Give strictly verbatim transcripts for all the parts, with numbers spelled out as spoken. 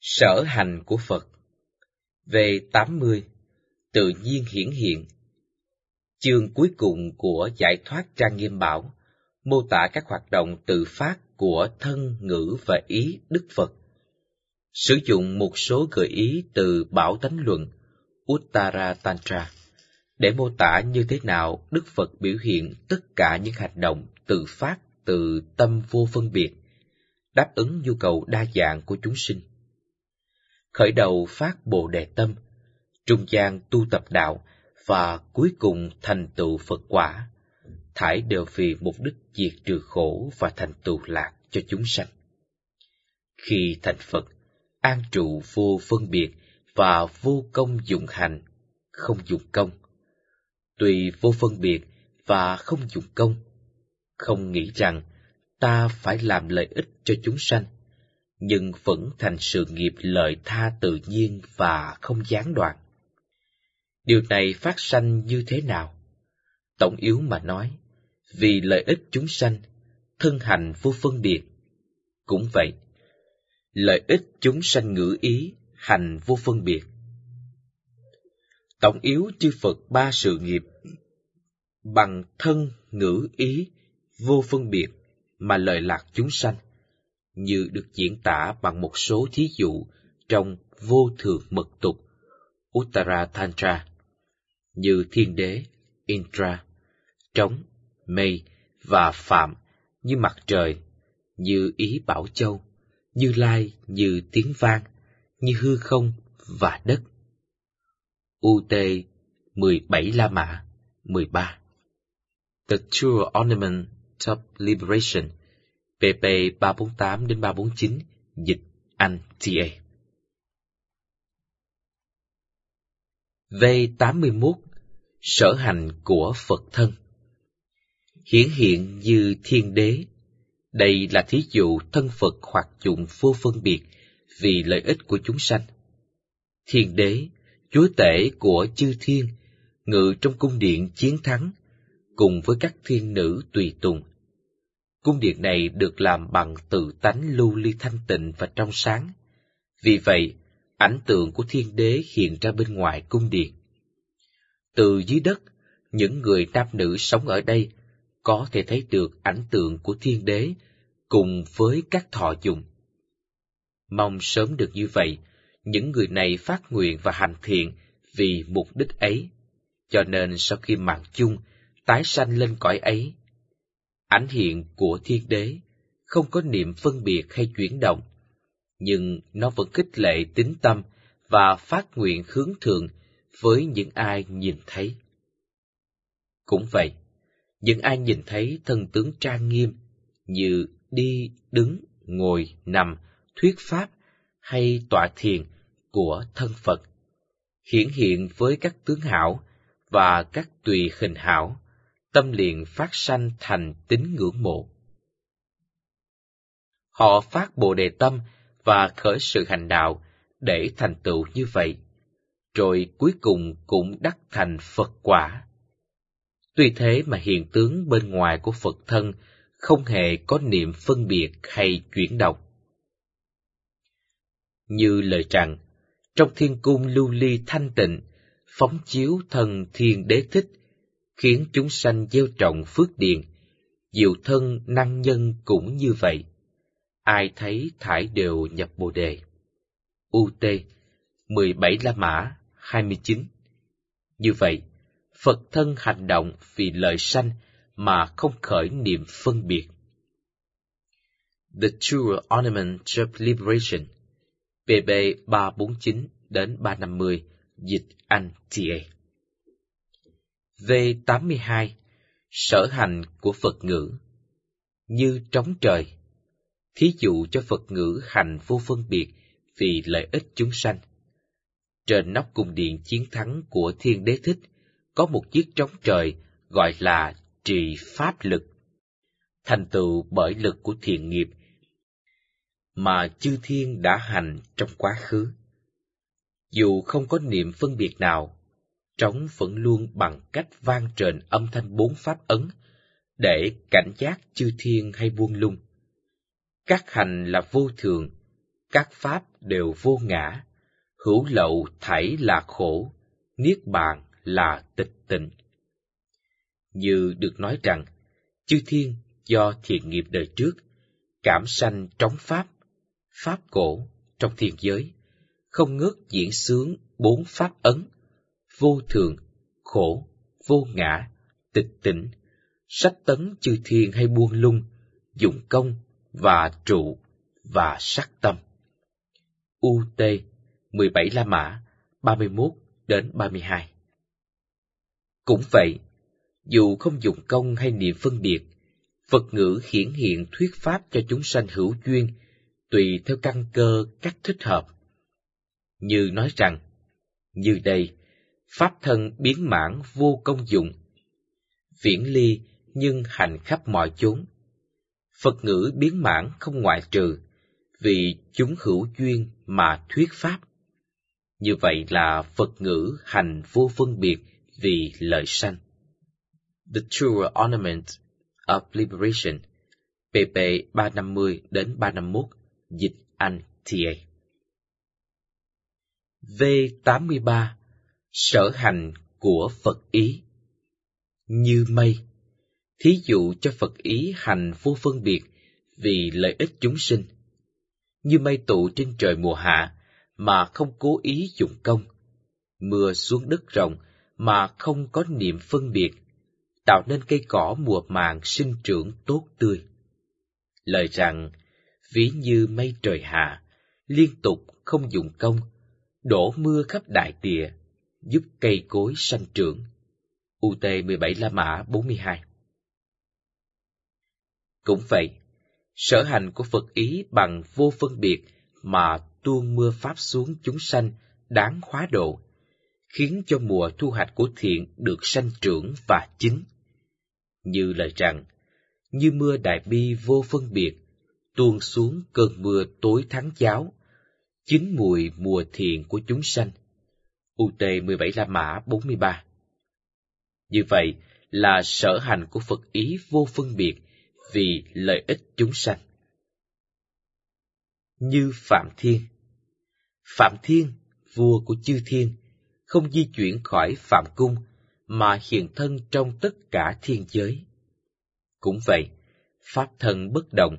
Sở hành của Phật. V tám mươi. Tự nhiên hiển hiện. Chương cuối cùng của Giải thoát Trang Nghiêm Bảo mô tả các hoạt động tự phát của thân, ngữ và ý Đức Phật. Sử dụng một số gợi ý từ Bảo Tánh Luận Uttara Tantra để mô tả như thế nào Đức Phật biểu hiện tất cả những hành động tự phát từ tâm vô phân biệt, đáp ứng nhu cầu đa dạng của chúng sinh. Khởi đầu phát Bồ Đề tâm, trung gian tu tập đạo và cuối cùng thành tựu Phật quả, thảy đều vì mục đích diệt trừ khổ và thành tựu lạc cho chúng sanh. Khi thành Phật, an trụ vô phân biệt và vô công dụng hành, không dụng công. Tuy vô phân biệt và không dụng công, không nghĩ rằng ta phải làm lợi ích cho chúng sanh, nhưng vẫn thành sự nghiệp lợi tha tự nhiên và không gián đoạn. Điều này phát sanh như thế nào? Tổng yếu mà nói, vì lợi ích chúng sanh, thân hành vô phân biệt. Cũng vậy, lợi ích chúng sanh ngữ ý, hành vô phân biệt. Tổng yếu chư Phật ba sự nghiệp, bằng thân, ngữ, ý, vô phân biệt mà lợi lạc chúng sanh, như được diễn tả bằng một số thí dụ trong Vô Thượng Mật Tục Uttara Tantra, như thiên đế, Indra, trống, mây và phạm như mặt trời, như ý Bảo Châu, Như Lai như tiếng vang, như hư không và đất. u tê mười bảy La Mã mười ba. The True Ornament of Liberation, pê pê ba bốn tám đến ba bốn chín, dịch Anh tê a. V tám mươi mốt. Sở hành của Phật thân. Hiển hiện như thiên đế. Đây là thí dụ thân Phật hoạt dụng vô phân biệt vì lợi ích của chúng sanh. Thiên đế, chúa tể của chư thiên, ngự trong cung điện chiến thắng, cùng với các thiên nữ tùy tùng. Cung điện này được làm bằng tự tánh lưu ly thanh tịnh và trong sáng. Vì vậy, ảnh tượng của thiên đế hiện ra bên ngoài cung điện. Từ dưới đất, những người nam nữ sống ở đây có thể thấy được ảnh tượng của thiên đế cùng với các thọ dụng. Mong sớm được như vậy, những người này phát nguyện và hành thiện vì mục đích ấy, cho nên sau khi mạng chung, tái sanh lên cõi ấy. Ảnh hiện của thiên đế không có niệm phân biệt hay chuyển động, nhưng nó vẫn khích lệ tín tâm và phát nguyện hướng thượng với những ai nhìn thấy. Cũng vậy, những ai nhìn thấy thân tướng trang nghiêm như đi, đứng, ngồi, nằm, thuyết pháp hay tọa thiền của thân Phật, hiển hiện với các tướng hảo và các tùy hình hảo, tâm liền phát sanh thành tín ngưỡng mộ. Họ phát Bồ Đề tâm và khởi sự hành đạo để thành tựu như vậy, rồi cuối cùng cũng đắc thành Phật quả. Tuy thế mà hiện tướng bên ngoài của Phật thân không hề có niệm phân biệt hay chuyển động. Như lời rằng, trong thiên cung lưu ly thanh tịnh, phóng chiếu thân thiên đế thích, khiến chúng sanh gieo trồng phước điền, diệu thân năng nhân cũng như vậy. Ai thấy thải đều nhập Bồ Đề. u tê mười bảy La Mã hai mươi chín. Như vậy, Phật thân hành động vì lợi sanh mà không khởi niệm phân biệt. The True Ornament of Liberation, pê pê ba bốn chín đến ba năm mươi, dịch Anh tê a. V tám mươi hai. Sở hành của Phật ngữ. Như trống trời. Thí dụ cho Phật ngữ hành vô phân biệt vì lợi ích chúng sanh. Trên nóc cung điện chiến thắng của thiên đế thích có một chiếc trống trời gọi là trì pháp lực, thành tựu bởi lực của thiện nghiệp mà chư thiên đã hành trong quá khứ. Dù không có niệm phân biệt nào, trống vẫn luôn bằng cách vang trền âm thanh bốn pháp ấn để cảnh giác chư thiên hay buông lung. Các hành là vô thường, các pháp đều vô ngã, hữu lậu thảy là khổ, niết bàn là tịch tịnh. Như được nói rằng, chư thiên do thiện nghiệp đời trước, cảm sanh trống pháp, pháp cổ trong thiên giới, không ngớt diễn xướng bốn pháp ấn, vô thường, khổ, vô ngã, tịch tịnh, sách tấn chư thiên hay buông lung, dụng công và trụ và sắc tâm. u tê mười bảy La Mã ba mươi mốt đến ba mươi hai. Cũng vậy, dù không dụng công hay niệm phân biệt, Phật ngữ hiển hiện thuyết pháp cho chúng sanh hữu duyên, tùy theo căn cơ cách thích hợp. Như nói rằng, như đây, pháp thân biến mãn vô công dụng, viễn ly nhưng hành khắp mọi chốn. Phật ngữ biến mãn không ngoại trừ, vì chúng hữu duyên mà thuyết pháp. Như vậy là Phật ngữ hành vô phân biệt vì lợi sanh. The True Ornament of Liberation, pp ba trăm năm mươi đến ba trăm năm mươi mốt, dịch Anh T A. V tám mươi ba. Sở hành của Phật ý. Như mây, thí dụ cho Phật ý hành vô phân biệt vì lợi ích chúng sinh. Như mây tụ trên trời mùa hạ mà không cố ý dụng công, mưa xuống đất rộng mà không có niệm phân biệt, tạo nên cây cỏ mùa màng sinh trưởng tốt tươi. Lời rằng, ví như mây trời hạ, liên tục không dụng công, đổ mưa khắp đại địa, giúp cây cối sanh trưởng. u tê mười bảy La Mã bốn mươi hai. Cũng vậy, sở hành của Phật ý bằng vô phân biệt mà tuôn mưa pháp xuống chúng sanh đáng hóa độ, khiến cho mùa thu hoạch của thiện được sanh trưởng và chín. Như lời rằng, như mưa đại bi vô phân biệt, tuôn xuống cơn mưa tối thắng cháo, chín mùi mùa thiện của chúng sanh. u tê mười bảy La Mã bốn mươi ba. Như vậy là sở hành của Phật ý vô phân biệt vì lợi ích chúng sanh. Như Phạm Thiên. Phạm Thiên, vua của chư thiên, không di chuyển khỏi Phạm Cung, mà hiện thân trong tất cả thiên giới. Cũng vậy, pháp thân bất động.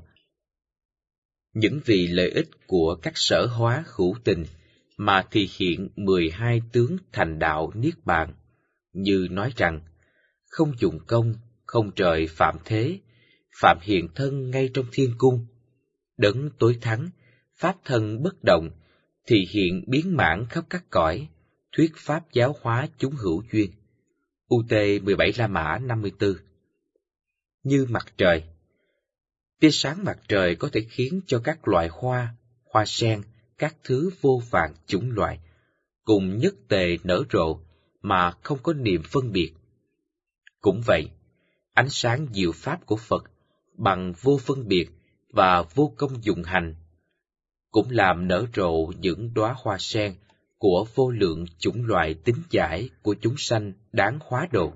Những vì lợi ích của các sở hóa hữu tình mà thì hiện mười hai tướng thành đạo Niết Bàn, như nói rằng, không dụng công, không trời phạm thế, phạm hiện thân ngay trong thiên cung. Đấng tối thắng, pháp thân bất động, thì hiện biến mãn khắp các cõi, thuyết pháp giáo hóa chúng hữu duyên. u tê mười bảy La Mã năm mươi tư. Như mặt trời. Tia sáng mặt trời có thể khiến cho các loại hoa, hoa sen, các thứ vô vàn chủng loại, cùng nhất tề nở rộ mà không có niệm phân biệt. Cũng vậy, ánh sáng diệu pháp của Phật bằng vô phân biệt và vô công dụng hành, cũng làm nở rộ những đóa hoa sen của vô lượng chủng loại tính giải của chúng sanh đáng hóa độ.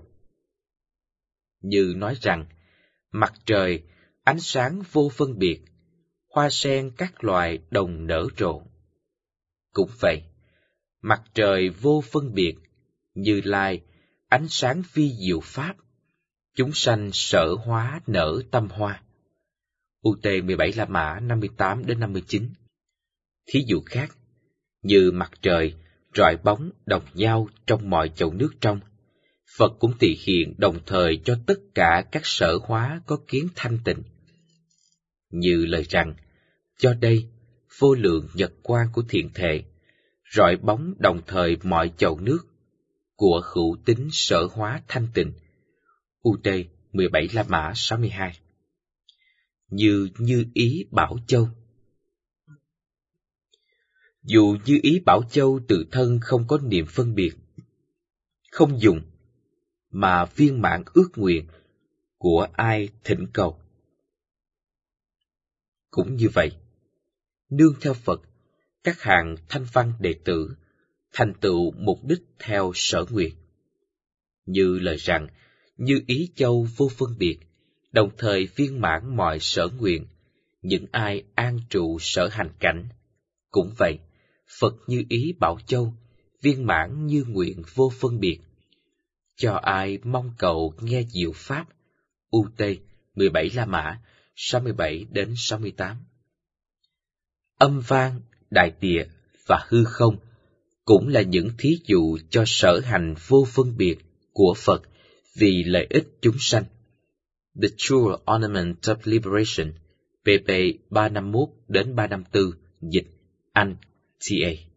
Như nói rằng, mặt trời, ánh sáng vô phân biệt, hoa sen các loài đồng nở rộ. Cũng vậy, mặt trời vô phân biệt, Như Lai, ánh sáng vi diệu pháp, chúng sanh sở hóa nở tâm hoa. u tê mười bảy La Mã năm mươi tám đến năm mươi chín. Thí dụ khác, như mặt trời, rọi bóng đồng nhau trong mọi chậu nước trong, Phật cũng tỳ hiện đồng thời cho tất cả các sở hóa có kiến thanh tịnh. Như lời rằng, cho đây, vô lượng nhật quang của thiện thệ, rọi bóng đồng thời mọi chậu nước, của hữu tính sở hóa thanh tịnh. u tê mười bảy La Mã sáu mươi hai. Như Như Ý Bảo Châu. Dù Như Ý Bảo Châu tự thân không có niệm phân biệt, không dùng, mà viên mãn ước nguyện của ai thỉnh cầu. Cũng như vậy, nương theo Phật, các hàng thanh văn đệ tử thành tựu mục đích theo sở nguyện. Như lời rằng, Như Ý Châu vô phân biệt, đồng thời viên mãn mọi sở nguyện, những ai an trụ sở hành cảnh, Cũng vậy, Phật như ý Bảo Châu, viên mãn như nguyện vô phân biệt. Cho ai mong cầu nghe diệu pháp. U T mười bảy La Mã, sáu mươi bảy đến sáu mươi tám. Âm vang, đại địa và hư không cũng là những thí dụ cho sở hành vô phân biệt của Phật vì lợi ích chúng sanh. The True Ornament of Liberation, pp ba trăm năm mươi mốt đến ba trăm năm mươi tư, dịch Anh, T A.